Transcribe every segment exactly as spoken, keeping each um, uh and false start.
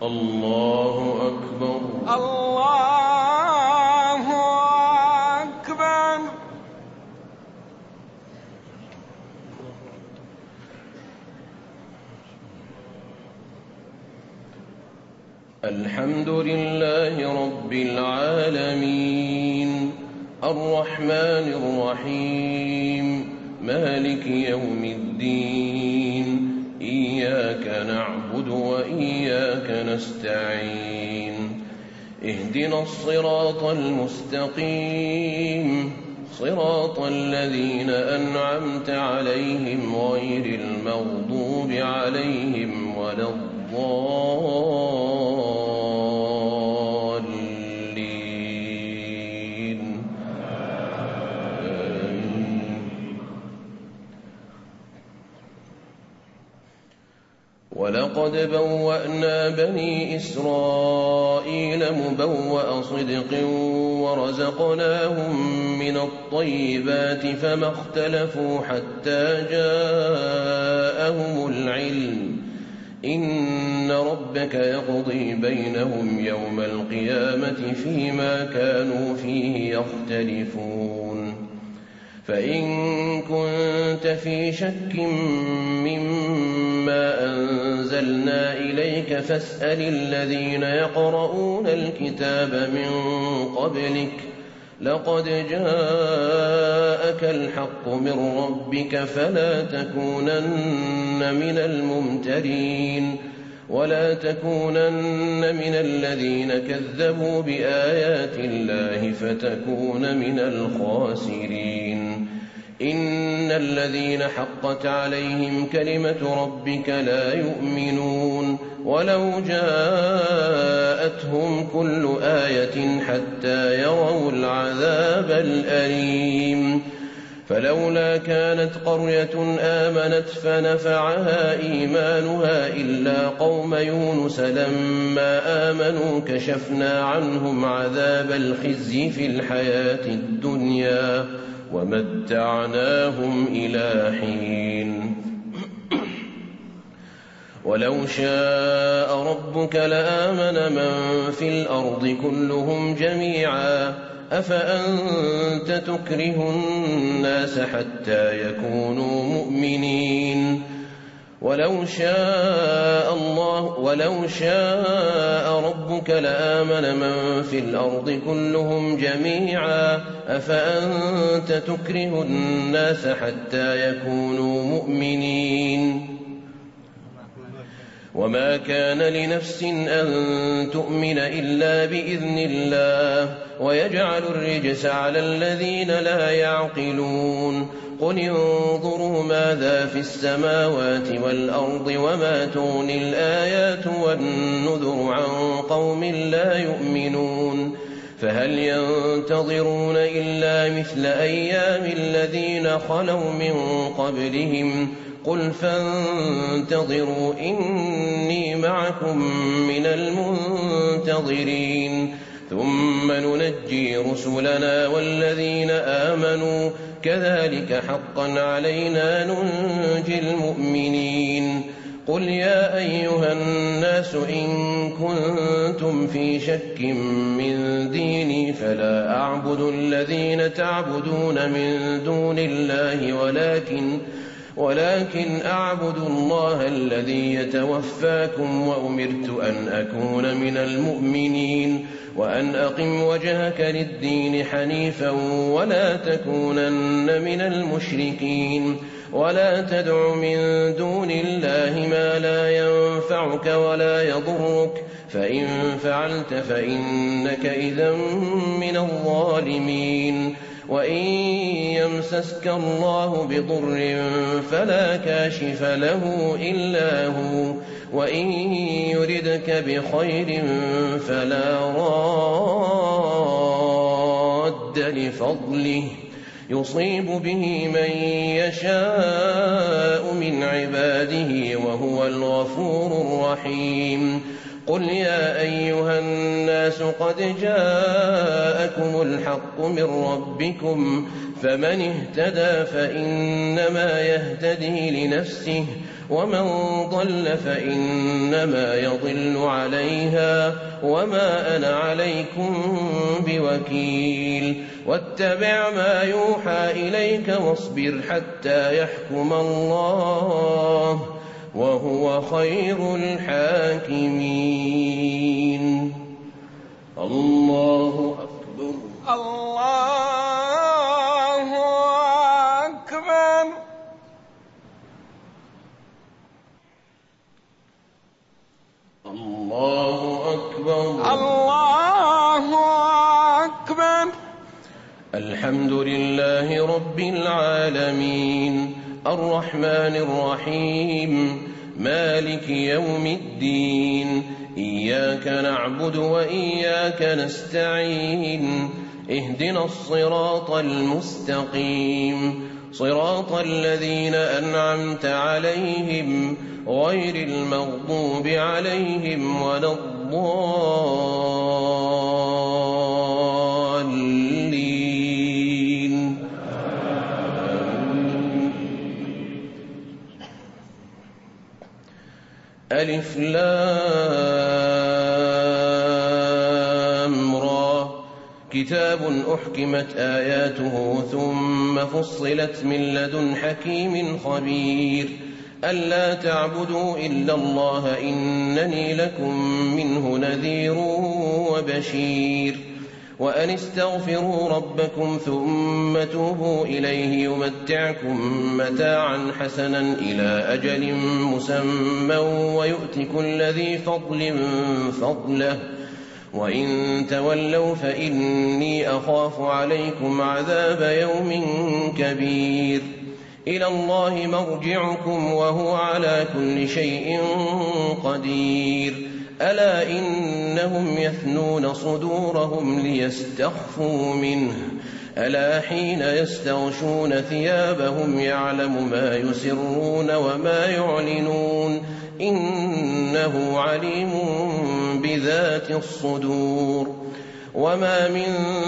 الله أكبر. الله أكبر. الحمد لله رب العالمين الرحمن الرحيم مالك يوم الدين إياك نعبد وإياك نستعين اهدنا الصراط المستقيم صراط الذين أنعمت عليهم غير المغضوب عليهم ولا الضالين. ولقد بوأنا بني إسرائيل مبوأ صدق ورزقناهم من الطيبات فما اختلفوا حتى جاءهم العلم إن ربك يقضي بينهم يوم القيامة فيما كانوا فيه يختلفون. فإن كنت في شك مما أنزلنا إليك فاسأل الذين يقرؤون الكتاب من قبلك لقد جاءك الحق من ربك فلا تكونن من الممترين ولا تكونن من الذين كذبوا بآيات الله فتكون من الخاسرين. إن الذين حقت عليهم كلمة ربك لا يؤمنون ولو جاءتهم كل آية حتى يروا العذاب الأليم. فلولا كانت قرية آمنت فنفعها إيمانها إلا قوم يونس لما آمنوا كشفنا عنهم عذاب الخزي في الحياة الدنيا ومتعناهم إلى حين. ولو شاء ربك لآمن من في الأرض كلهم جميعا أفأنت تكره الناس حتى يكونوا مؤمنين. ولو شاء الله ولو شاء ربك لآمن من في الأرض كلهم جميعا أفأنت تكره الناس حتى يكونوا مؤمنين. وما كان لنفس أن تؤمن إلا بإذن الله ويجعل الرجس على الذين لا يعقلون. قل انظروا ماذا في السماوات والأرض وما تغني الآيات والنذر عن قوم لا يؤمنون. فهل ينتظرون إلا مثل أيام الذين خلوا من قبلهم قل فانتظروا إني معكم من المنتظرين ثم ننجي رسلنا والذين آمنوا كذلك حقا علينا ننجي المؤمنين. قل يا أيها الناس إن كنتم في شك من ديني فلا أعبد الذين تعبدون من دون الله ولكن ولكن أعبد الله الذي يتوفاكم وأمرت أن أكون من المؤمنين وأن أقم وجهك للدين حنيفا ولا تكونن من المشركين ولا تدع من دون الله ما لا ينفعك ولا يضرك فإن فعلت فإنك إذا من الظالمين. وإن يمسسك الله بضر فلا كاشف له إلا هو وإن يردك بخير فلا راد لفضله يصيب به من يشاء من عباده وهو الغفور الرحيم. قل يا أيها الناس قد جاءكم الحق من ربكم فمن اهتدى فإنما يهتدي لنفسه ومن ضل فإنما يضل عليها وما أنا عليكم بوكيل واتبع ما يوحى إليك واصبر حتى يحكم الله وهو خير الحاكمين. الله أكبر. الله أكبر. الله أكبر. الله أكبر. الحمد لله رب العالمين الرحمن الرحيم مالك يوم الدين إياك نعبد وإياك نستعين اهدنا الصراط المستقيم صراط الذين أنعمت عليهم غير المغضوب عليهم ولا الضالين. ألف لام را كتاب أحكمت آياته ثم فصلت من لدن حكيم خبير ألا تعبدوا إلا الله إنني لكم منه نذير وبشير وأن استغفروا ربكم ثم توبوا إليه يمتعكم متاعا حسنا إلى أجل مسمى ويؤت كل ذي فضل فضله وإن تولوا فإني أخاف عليكم عذاب يوم كبير إلى الله مرجعكم وهو على كل شيء قدير ألا إنهم يثنون صدورهم ليستخفوا منه ألا حين يستغشون ثيابهم يعلم ما يسرون وما يعلنون إنه عليم بذات الصدور وما من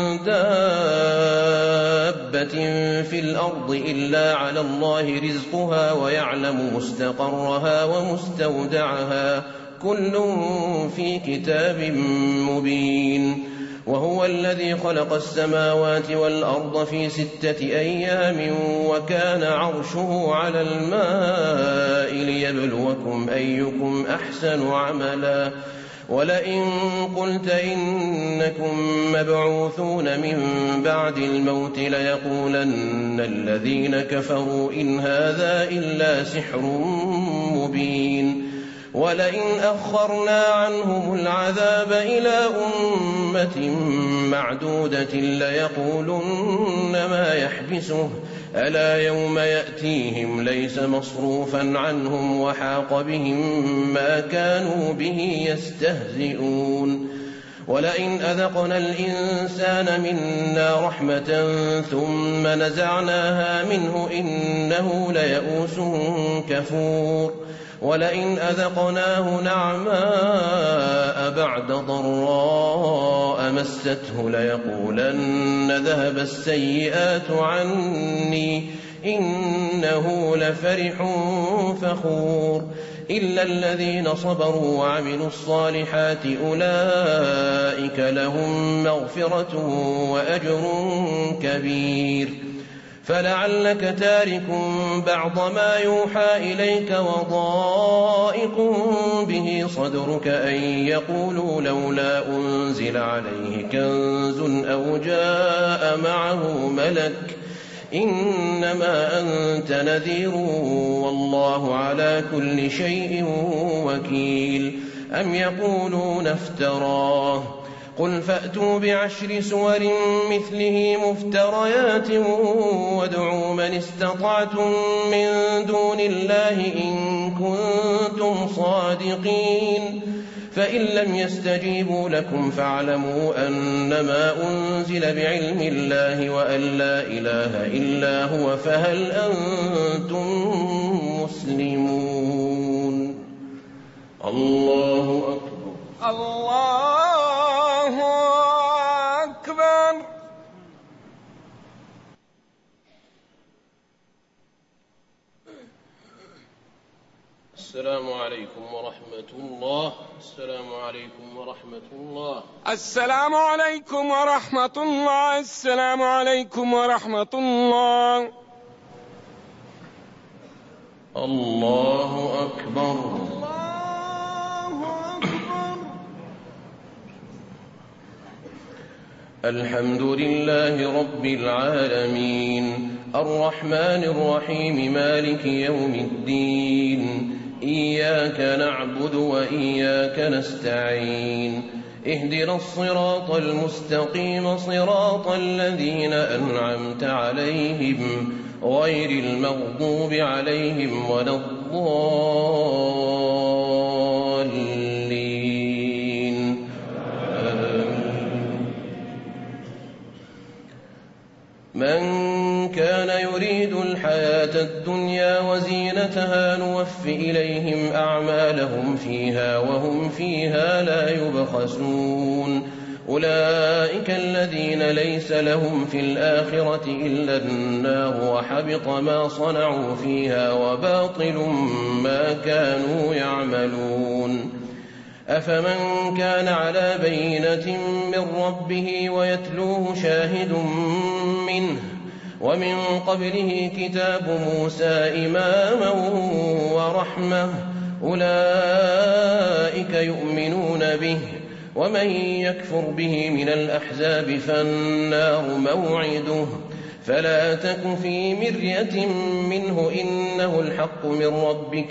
دابة في الأرض إلا على الله رزقها ويعلم مستقرها ومستودعها كل في كتاب مبين وهو الذي خلق السماوات والأرض في ستة أيام وكان عرشه على الماء ليبلوكم أيكم أحسن عملا ولئن قلت إنكم مبعوثون من بعد الموت ليقولن الذين كفروا إن هذا إلا سحر مبين ولئن أخرنا عنهم العذاب إلى أمة معدودة ليقولن ما يحبسه ألا يوم يأتيهم ليس مصروفا عنهم وحاق بهم ما كانوا به يستهزئون ولئن أذقنا الإنسان منا رحمة ثم نزعناها منه إنه ليئوس كفور ولئن أذقناه نعماء بعد ضراء مسته ليقولن ذهب السيئات عني إنه لفرح فخور إلا الذين صبروا وعملوا الصالحات أولئك لهم مغفرة وأجر كبير فلعلك تارك بعض ما يوحى إليك وضائق به صدرك أن يقولوا لولا أنزل عليه كنز أو جاء معه ملك إنما أنت نذير والله على كل شيء وكيل أم يقولون افتراه قل فأتوا بعشر سور مثله مفتريات وادعوا من استطعتم من دون الله إن كنتم صادقين فإن لم يستجيبوا لكم فاعلموا أنما أنزل بعلم الله وأن لا إله إلا هو فهل أنتم مسلمون. الله أكبر. الله أكبر. السلام عليكم ورحمة الله. السلام عليكم ورحمة الله. السلام عليكم ورحمة الله. السلام عليكم ورحمة الله. الله أكبر. الله أكبر. الحمد لله رب العالمين الرحمن الرحيم مالك يوم الدين إياك نعبد وإياك نستعين اهدنا الصراط المستقيم صراط الذين أنعمت عليهم غير المغضوب عليهم ولا الضالين آمين. من كان يريد الحياة الدنيا وزينتها نوف إليهم أعمالهم فيها وهم فيها لا يبخسون أولئك الذين ليس لهم في الآخرة إلا النار وحبط ما صنعوا فيها وباطل ما كانوا يعملون. أفمن كان على بينة من ربه ويتلوه شاهد منه ومن قبله كتاب موسى إماما ورحمة أولئك يؤمنون به ومن يكفر به من الأحزاب فالنار موعده فلا تك في مرية منه إنه الحق من ربك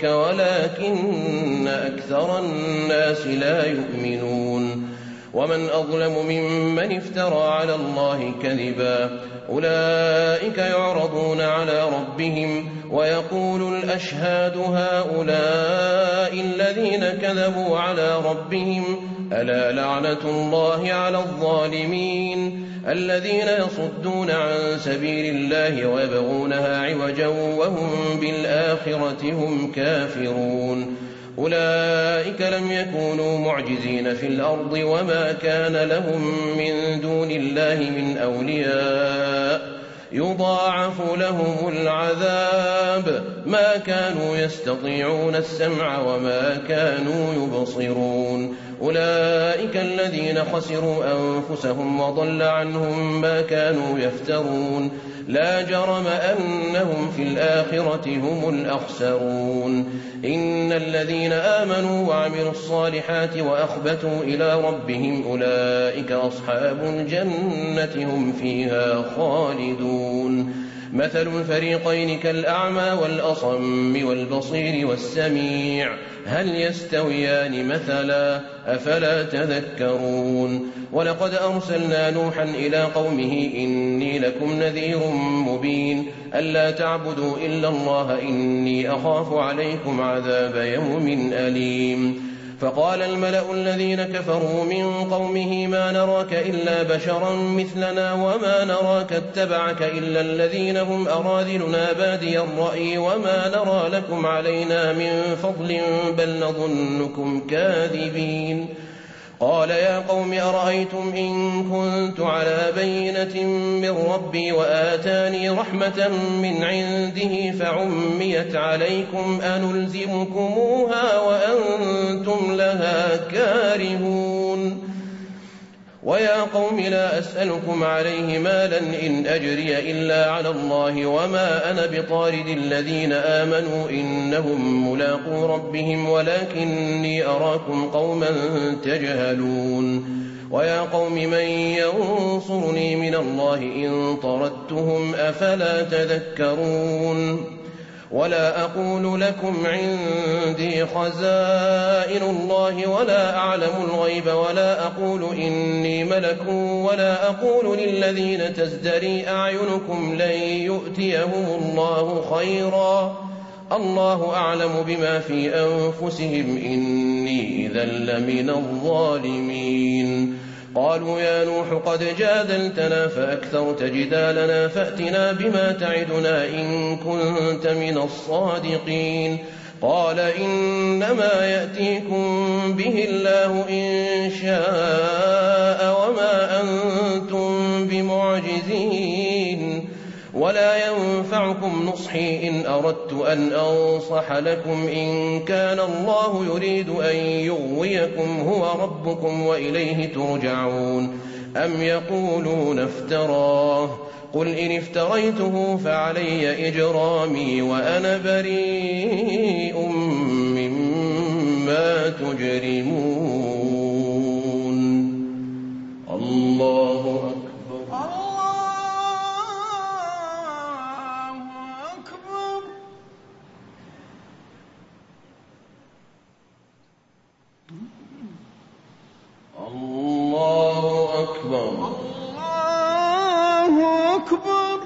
ولكن أكثر الناس لا يؤمنون. ومن أظلم ممن افترى على الله كذبا أولئك يعرضون على ربهم ويقول الأشهاد هؤلاء الذين كذبوا على ربهم ألا لعنة الله على الظالمين الذين يصدون عن سبيل الله ويبغونها عوجا وهم بالآخرة هم كافرون. أولئك لم يكونوا معجزين في الأرض وما كان لهم من دون الله من أولياء يضاعف لهم العذاب ما كانوا يستطيعون السمع وما كانوا يبصرون. أولئك الذين خسروا أنفسهم وضل عنهم ما كانوا يفترون لا جرم أنهم في الآخرة هم الأخسرون. إن الذين آمنوا وعملوا الصالحات وأخبتوا إلى ربهم أولئك أصحاب الجنة هم فيها خالدون. مثل الفريقين كالأعمى والأصم والبصير والسميع هل يستويان مثلا أفلا تذكرون. ولقد أرسلنا نوحا إلى قومه إني لكم نذير مبين ألا تعبدوا إلا الله إني أخاف عليكم عذاب يوم أليم. فقال الملأ الذين كفروا من قومه ما نراك إلا بشرا مثلنا وما نراك اتبعك إلا الذين هم أراذلنا بادي الرأي وما نرى لكم علينا من فضل بل نظنكم كاذبين. قال يا قوم أرأيتم إن كنت على بينة من ربي وآتاني رحمة من عنده فعميت عليكم أنلزمكموها وأنتم لها كارهون. ويا قوم لا أسألكم عليه مالا إن أجري إلا على الله وما أنا بطارد الذين آمنوا إنهم ملاقو ربهم ولكني أراكم قوما تجهلون. ويا قوم من ينصرني من الله إن طردتهم أفلا تذكرون. ولا أقول لكم عندي خزائن الله ولا أعلم الغيب ولا أقول إني ملك ولا أقول للذين تزدري أعينكم لن يؤتيهم الله خيرا الله أعلم بما في أنفسهم إني إذا لمن الظالمين. قالوا يا نوح قد جادلتنا فأكثرت جدالنا فأتنا بما تعدنا إن كنت من الصادقين. قال إنما يأتيكم به الله إن شاء وما أنتم بمعجزين ولا ينفعكم نصحي إن أردت أن أنصح لكم إن كان الله يريد أن يغويكم هو ربكم وإليه ترجعون. أم يقولون افتراه قل إن افتريته فعلي إجرامي وأنا بريء مما تجرمون. الله أكبر. الله أكبر. الله أكبر. الله أكبر.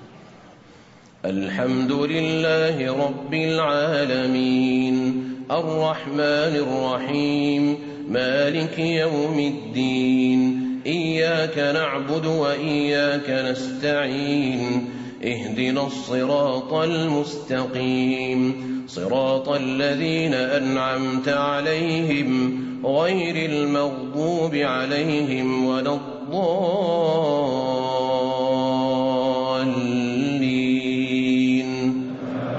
الحمد لله رب العالمين الرحمن الرحيم مالك يوم الدين إياك نعبد وإياك نستعين اهدنا الصراط المستقيم صراط الذين أنعمت عليهم غير المغضوب عليهم ولا الضالين.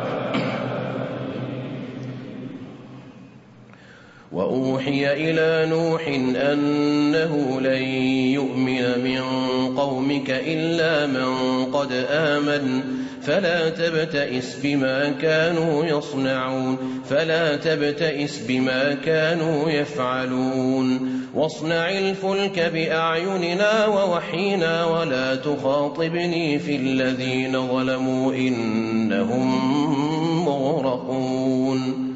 وأوحي إلى نوح أنه لن يؤمن من قومك إلا من قد آمن فلا تبتئس بما كانوا يصنعون فلا تبتئس بما كانوا يفعلون واصنع الفلك بأعيننا ووحينا ولا تخاطبني في الذين ظلموا إنهم مغرقون.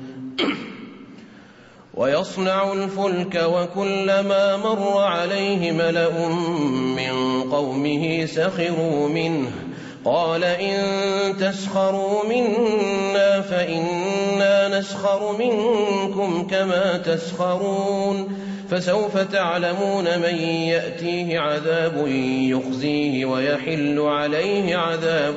ويصنع الفلك وكلما مر عليه ملأ من قومه سخروا منه قال إن تسخروا منا فإنا نسخر منكم كما تسخرون فسوف تعلمون من يأتيه عذاب يخزيه ويحل عليه عذاب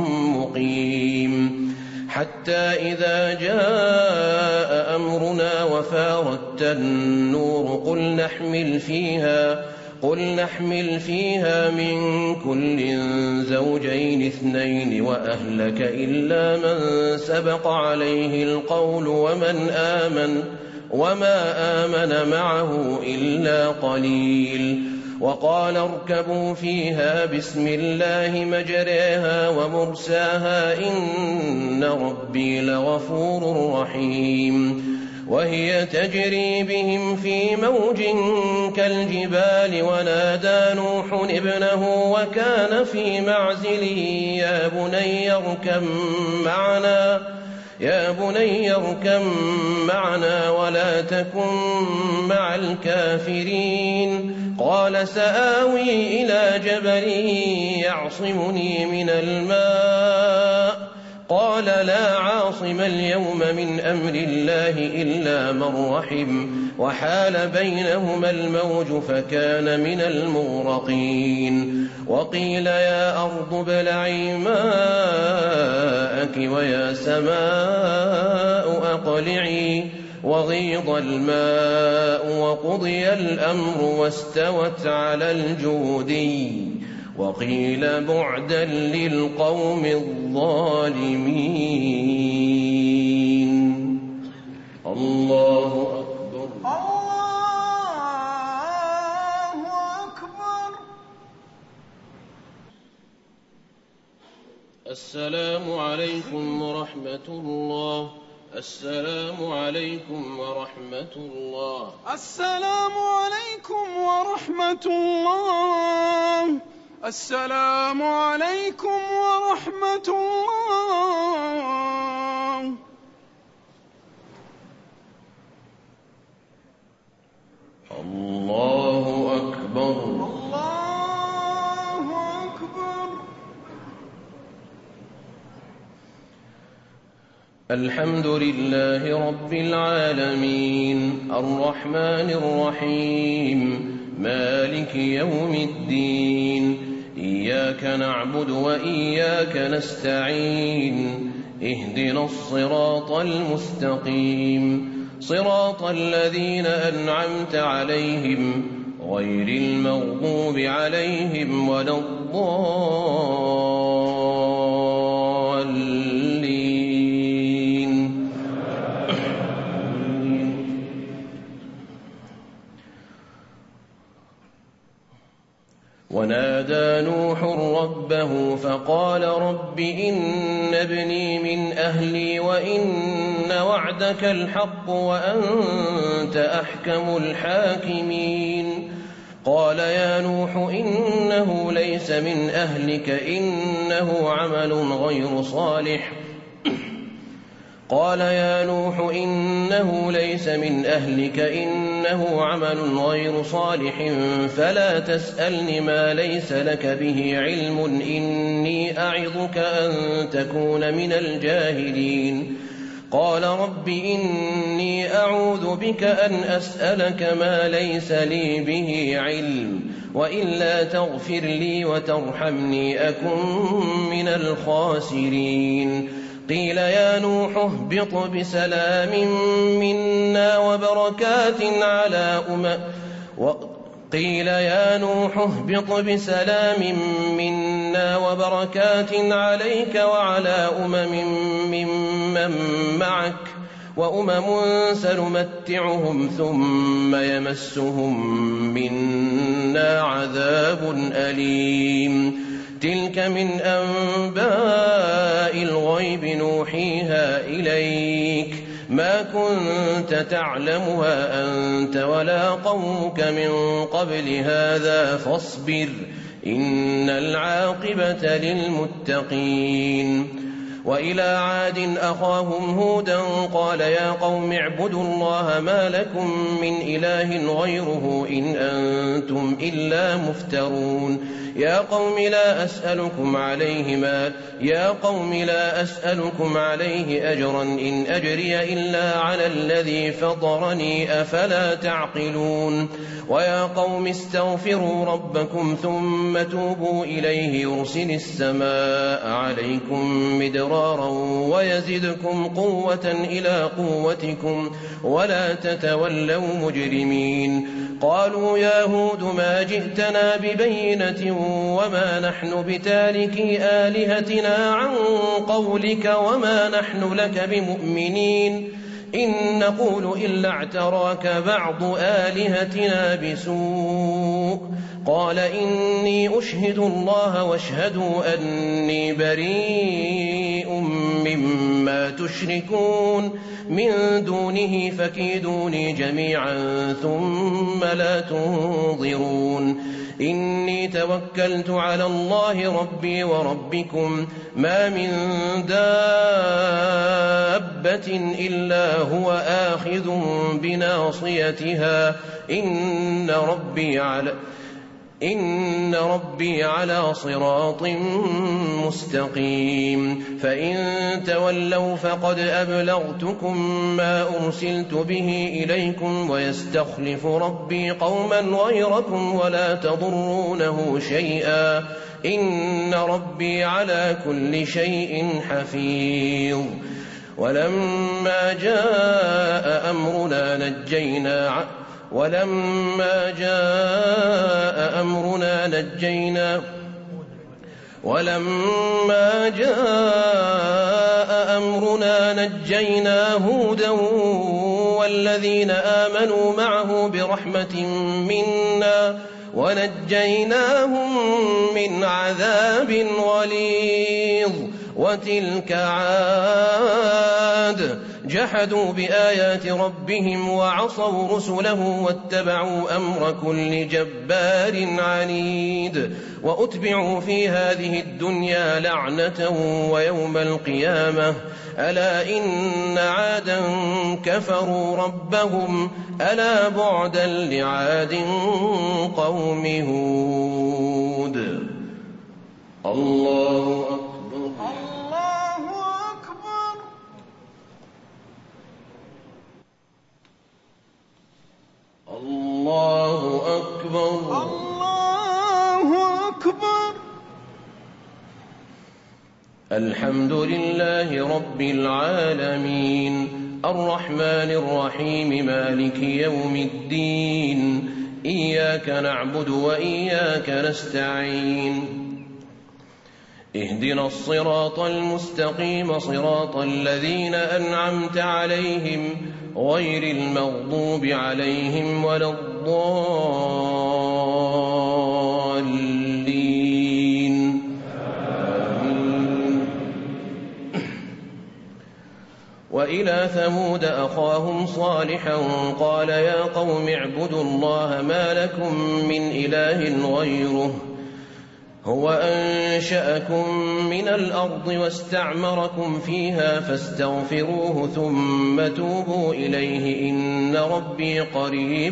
مقيم. حتى إذا جاء أمرنا وفارت النور قل نحمل فيها قل نحمل فيها من كل زوجين اثنين وأهلك إلا من سبق عليه القول ومن آمن وما آمن معه إلا قليل. وقال اركبوا فيها بسم الله مجريها ومرساها إن ربي لغفور رحيم. وهي تجري بهم في موج كالجبال ونادى نوح ابنه وكان في معزل يا بني اركب معنا يا بني اركب معنا ولا تكن مع الكافرين. قال سآوي إلى جبل يعصمني من الماء قال لا عاصم اليوم من أمر الله إلا من رحم وحال بينهما الموج فكان من المغرقين. وقيل يا أرض ابلعي ماءك ويا سماء أقلعي وغيض الماء وقضي الأمر واستوت على الجودي وقيل بعدا للقوم الظالمين. الله أكبر. الله أكبر. السلام عليكم ورحمة الله. السلام عليكم ورحمة الله. السلام عليكم ورحمة الله. السلام عليكم ورحمة الله. الله أكبر. الله أكبر. الحمد لله رب العالمين الرحمن الرحيم مالك يوم الدين إياك نعبد وإياك نستعين اهدنا الصراط المستقيم صراط الذين أنعمت عليهم غير المغضوب عليهم ولا الضالين. ونادى نوح ربه فقال رب إن ابني من أهلي وإن وعدك الحق وأنت أحكم الحاكمين. قال يا نوح إنه ليس من أهلك إنه عمل غير صالح قال يا نوح إنه ليس من أهلك إنه عمل غير صالح فلا تسألني ما ليس لك به علم إني أعظك أن تكون من الجاهلين. قال رب إني أعوذ بك أن أسألك ما ليس لي به علم وإلا تغفر لي وترحمني أكن من الخاسرين. قيل يا نوح اهبط بسلام منا وبركات على أمم قيل يا نوح اهبط بسلام منا وبركات عليك وعلى أمم ممن معك وأمم سنمتعهم ثم يمسهم منا عذاب أليم. تلك من أنباء الغيب نوحيها إليك ما كنت تعلمها أنت ولا قومك من قبل هذا فاصبر إن العاقبة للمتقين. وإلى عاد أخاهم هودا قال يا قوم اعبدوا الله ما لكم من إله غيره إن أنتم إلا مفترون. يا قوم لا أسألكم عليه مال يا قوم لا أسألكم عليه أجرا إن أجري إلا على الذي فطرني أفلا تعقلون. ويا قوم استغفروا ربكم ثم توبوا إليه يرسل السماء عليكم مدرارا ويزدكم قوة إلى قوتكم ولا تتولوا مجرمين. قالوا يا هود ما جئتنا ببينة وما نحن بتاركي آلهتنا عن قولك وما نحن لك بمؤمنين إن نقول إلا اعتراك بعض آلهتنا بسوء. قال إني أشهد الله واشهدوا أني بريء مما تشركون من دونه فكيدوني جميعا ثم لا تنظرون. إني توكلت على الله ربي وربكم ما من دابة إلا هو آخذ بناصيتها إن ربي على إن ربي على صراط مستقيم. فإن تولوا فقد أبلغتكم ما أرسلت به إليكم ويستخلف ربي قوما غيركم ولا تضرونه شيئا إن ربي على كل شيء حفيظ. ولما جاء أمرنا نجينا ولما جاء أمرنا نجينا ولما جاء أمرنا نجينا هودا والذين آمنوا معه برحمة منا ونجيناهم من عذاب غليظ. وتلك عاد جحدوا بآيات ربهم وعصوا رسله واتبعوا أمر كل جبار عنيد. وأتبعوا في هذه الدنيا لعنة ويوم القيامة ألا إن عادا كفروا ربهم ألا بعدا لعاد قوم هود. الله أكبر. الله أكبر. الله أكبر. الحمد لله رب العالمين الرحمن الرحيم مالك يوم الدين إياك نعبد وإياك نستعين اهدنا الصراط المستقيم صراط الذين أنعمت عليهم غير المغضوب عليهم ولا الضالين آمين. وإلى ثمود أخاهم صالحا قال يا قوم اعبدوا الله ما لكم من إله غيره هو أنشأكم من الأرض واستعمركم فيها فاستغفروه ثم توبوا إليه إن ربي قريب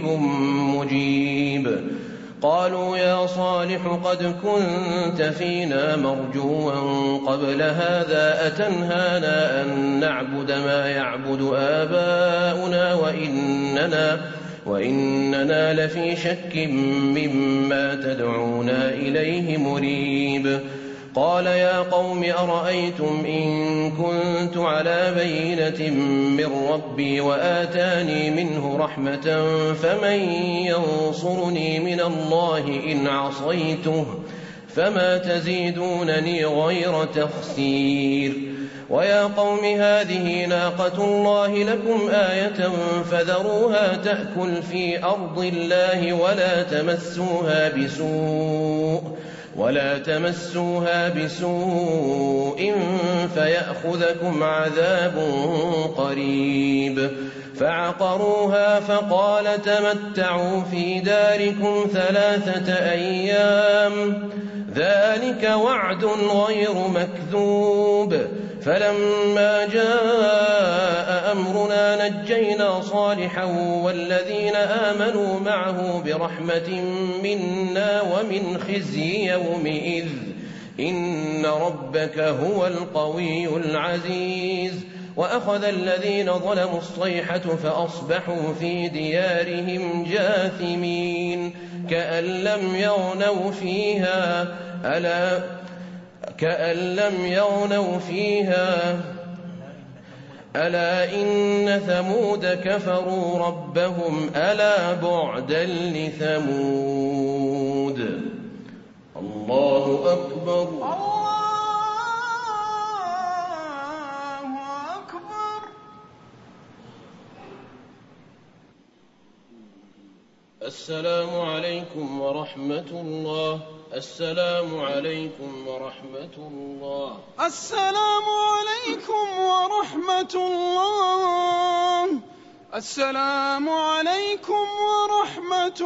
مجيب. قالوا يا صالح قد كنت فينا مرجوا قبل هذا أتنهانا أن نعبد ما يعبد آباؤنا وإننا وإننا لفي شك مما تدعونا إليه مريب. قال يا قوم أرأيتم إن كنت على بينة من ربي وآتاني منه رحمة فمن ينصرني من الله إن عصيته فما تزيدونني غير تخسير. ويا قوم هذه ناقة الله لكم آية فذروها تأكل في أرض الله ولا تمسوها بسوء ولا تمسوها بسوء فيأخذكم عذاب قريب. فعقروها فقال تمتعوا في داركم ثلاثة أيام ذلك وعد غير مكذوب. فلما جاء أمرنا نجينا صالحا والذين آمنوا معه برحمة منا ومن خزي يومئذ إن ربك هو القوي العزيز. وأخذ الذين ظلموا الصيحة فأصبحوا في ديارهم جاثمين كأن لم يغنوا فيها ألا كأن لم يغنوا فيها ألا إن ثمود كفروا ربهم ألا بعدا لثمود. الله أكبر. الله أكبر. السلام عليكم ورحمة الله. السلام عليكم ورحمة الله. السلام عليكم ورحمة الله. السلام عليكم ورحمة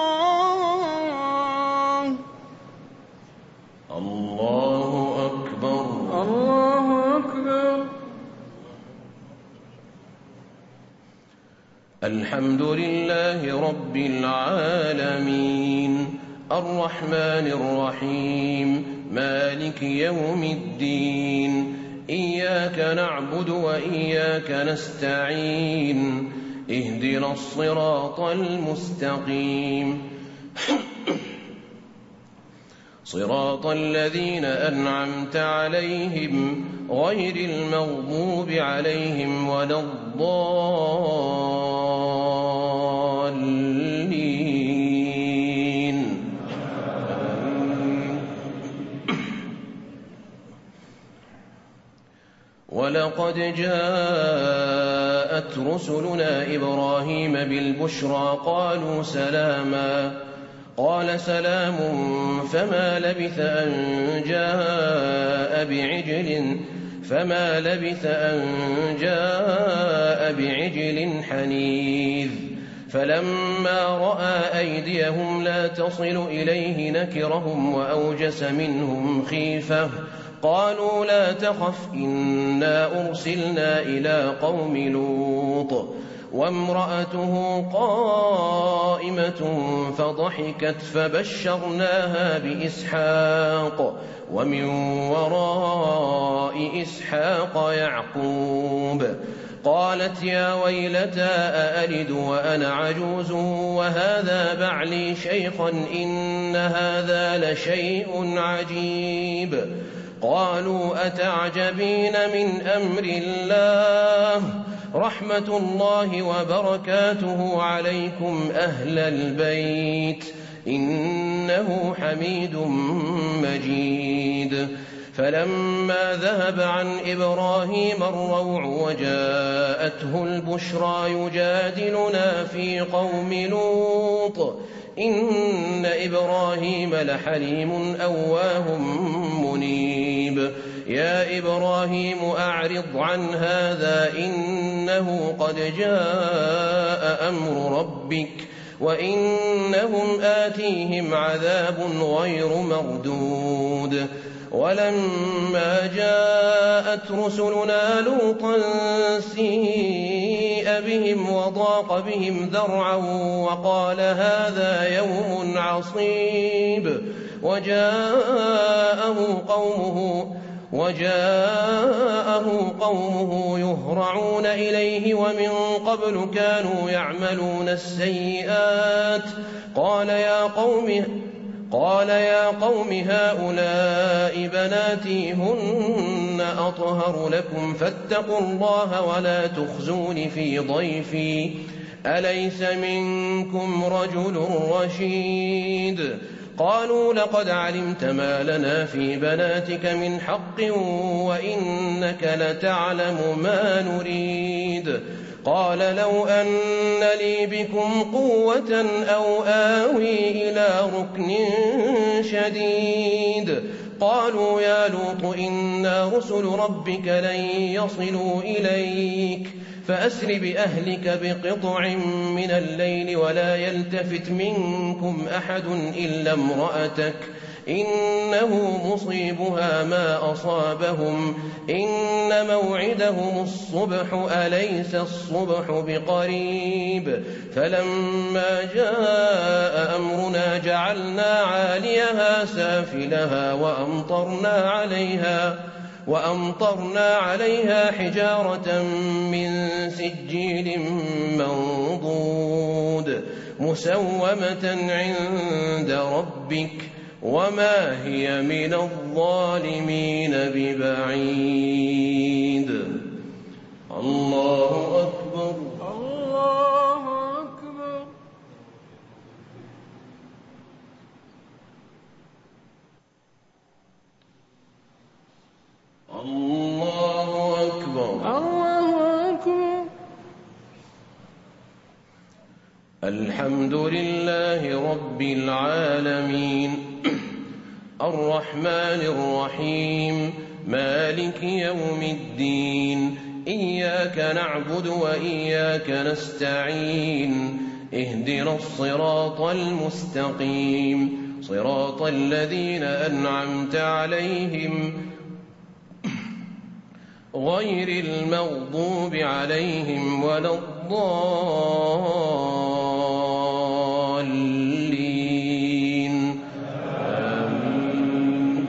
الله. الله أكبر. الله أكبر. الحمد لله رب العالمين الرحمن الرحيم مالك يوم الدين إياك نعبد وإياك نستعين اهدنا الصراط المستقيم صراط الذين أنعمت عليهم غير المغضوب عليهم ولا الضالين. ولقد جاءت رسلنا إبراهيم بالبشرى قالوا سلاما قال سلام فما لبث أن جاء بعجل فما لبث أن جاء بعجل حنيذ. فلما رأى أيديهم لا تصل إليه نكرهم وأوجس منهم خيفة قالوا لا تخف إنا أرسلنا إلى قوم لوط وامرأته قائمة فضحكت فبشرناها بإسحاق ومن وراء إسحاق يعقوب قالت يا ويلتى أألد وأنا عجوز وهذا بعلي شيخا إن هذا لشيء عجيب. قالوا أتعجبين من أمر الله رحمة الله وبركاته عليكم أهل البيت إنه حميد مجيد. فلما ذهب عن إبراهيم الروع وجاءته البشرى يجادلنا في قوم لوط إن إبراهيم لحليم أواه منيب. يا إبراهيم أعرض عن هذا إنه قد جاء أمر ربك وإنهم آتيهم عذاب غير مردود. ولما جاءت رسلنا لوطا سيء بهم وضاق بهم ذرعا وقال هذا يوم عصيب وجاءه قومه وجاءه قومه يهرعون إليه ومن قبل كانوا يعملون السيئات قال يا قوم قال يا قوم هؤلاء بناتي هن أطهر لكم فاتقوا الله ولا تخزون في ضيفي أليس منكم رجل رشيد. قالوا لقد علمت ما لنا في بناتك من حق وإنك لتعلم ما نريد. قال لو أن لي بكم قوة أو آوي إلى ركن شديد. قالوا يا لوط إنا رسل ربك لن يصلوا إليك فأسر بأهلك بقطع من الليل ولا يلتفت منكم أحد إلا امرأتك إنه مصيبها ما أصابهم إن موعدهم الصبح أليس الصبح بقريب. فلما جاء أمرنا جعلنا عاليها سافلها وأمطرنا عليها وأمطرنا عليها حجارة من سجيل منضود مسومة عند ربك وما هي من الظالمين ببعيد. الله أكبر الله أكبر. الله أكبر الله أكبر. الحمد لله رب العالمين الرحمن الرحيم مالك يوم الدين إياك نعبد وإياك نستعين اهدنا الصراط المستقيم صراط الذين أنعمت عليهم غير المغضوب عليهم ولا الضالين آمين.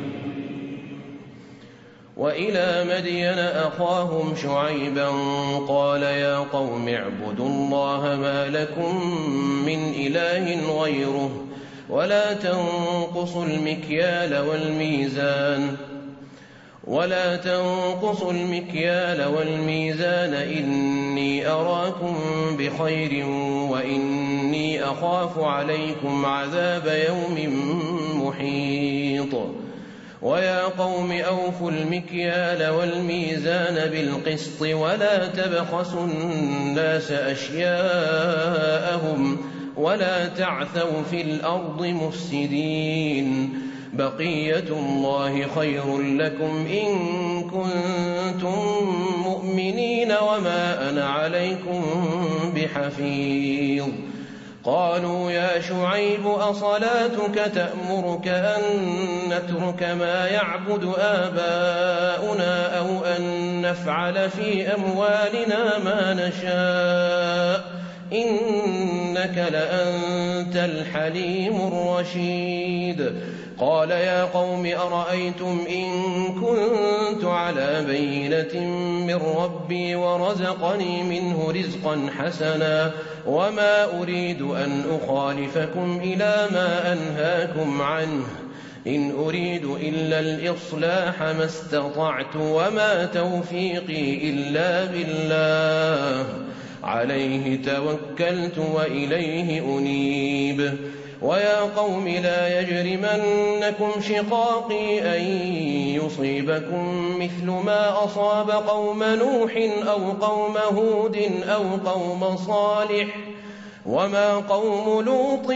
وإلى مدين أخاهم شعيبا قال يا قوم اعبدوا الله ما لكم من إله غيره ولا تنقصوا المكيال والميزان ولا تنقصوا المكيال والميزان إني أراكم بخير وإني أخاف عليكم عذاب يوم محيط. ويا قوم أوفوا المكيال والميزان بالقسط ولا تبخسوا الناس أشياءهم ولا تعثوا في الأرض مفسدين بقية الله خير لكم إن كنتم مؤمنين وما أنا عليكم بحفيظ. قالوا يا شعيب أصلاتك تأمرك أن نترك ما يعبد آباؤنا أو أن نفعل في أموالنا ما نشاء إنك لأنت الحليم الرشيد. قال يا قوم أرأيتم إن كنت على بينة من ربي ورزقني منه رزقا حسنا وما أريد أن أخالفكم إلى ما أنهاكم عنه إن أريد إلا الإصلاح ما استطعت وما توفيقي إلا بالله عليه توكلت وإليه أنيب ويا قوم لا يجرمنكم شقاقي أن يصيبكم مثل ما أصاب قوم نوح أو قوم هود أو قوم صالح وما قوم لوط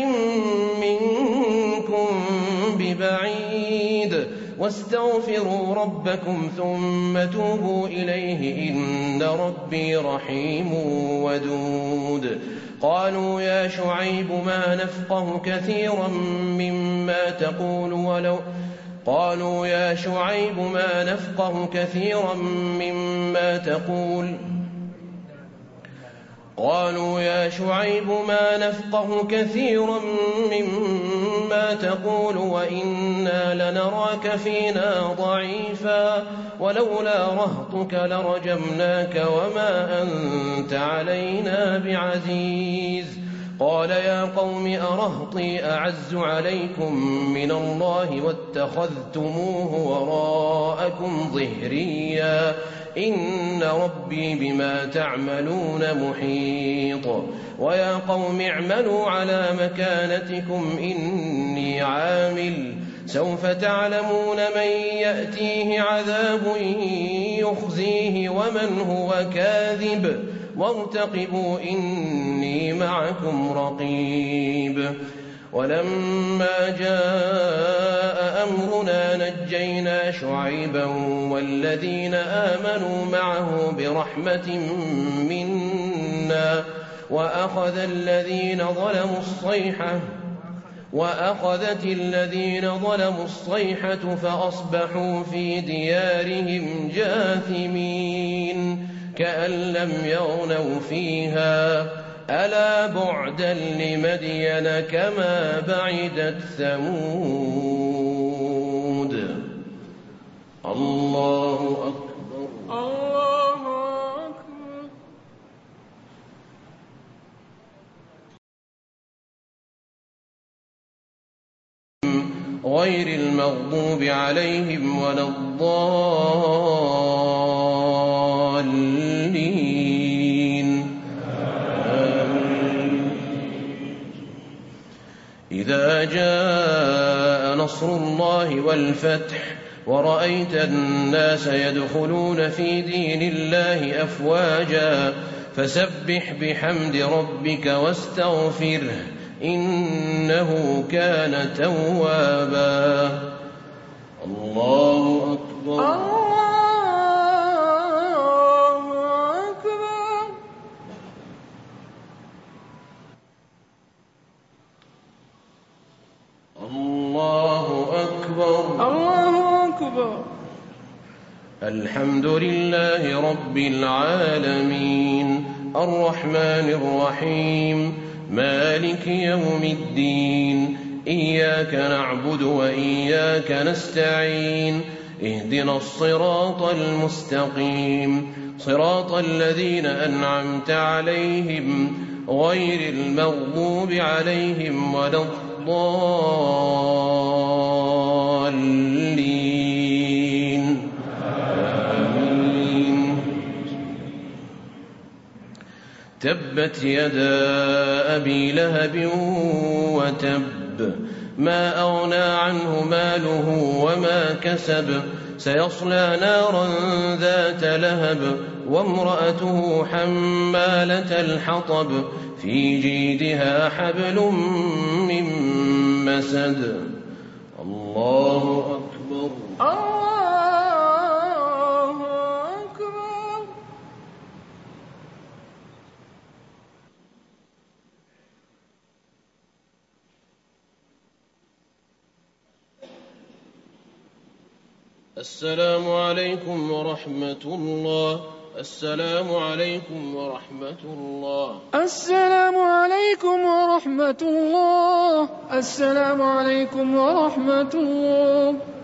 منكم ببعيد واستغفروا ربكم ثم توبوا إليه إن ربي رحيم ودود قالوا يا شعيب ما نفقه كثيرا مما تقول ولو قالوا يا شعيب ما نفقه كثيرا مما تقول قالوا يا شعيب ما نفقه كثيرا مما تقول وإنا لنراك فينا ضعيفا ولولا رهطك لرجمناك وما أنت علينا بعزيز قال يا قوم أرهطي أعز عليكم من الله واتخذتموه وراءكم ظهريا إن ربي بما تعملون محيط ويا قوم اعملوا على مكانتكم إني عامل سوف تعلمون من يأتيه عذاب يخزيه ومن هو كاذب وارتقبوا إني معكم رقيب ولما جاء أمرنا نجينا شعيبا والذين آمنوا معه برحمة منا وأخذ الذين ظلموا الصيحة وأخذت الذين ظلموا الصيحة فأصبحوا في ديارهم جاثمين كأن لم يغنوا فيها ألا بعدا لمدين كما بعدت ثمود الله أكبر الله أكبر غير المغضوب عليهم ولا الضالين إذا جاء نصر الله والفتح ورأيت الناس يدخلون في دين الله أفواجا فسبح بحمد ربك واستغفره إنه كان توابا الله أكبر الله أكبر الله أكبر الله أكبر الحمد لله رب العالمين الرحمن الرحيم مالك يوم الدين إياك نعبد وإياك نستعين اهدنا الصراط المستقيم صراط الذين أنعمت عليهم غير المغضوب عليهم ولا الضالين آمين تبت يدا أبي لهب وتب ما أغنى عنه ماله وما كسب سيصلى نارا ذات لهب وامرأته حمالة الحطب في جيدها حبل من مسد الله أكبر الله أكبر السلام عليكم ورحمة الله السلام عليكم ورحمة الله السلام عليكم ورحمة الله السلام عليكم ورحمة الله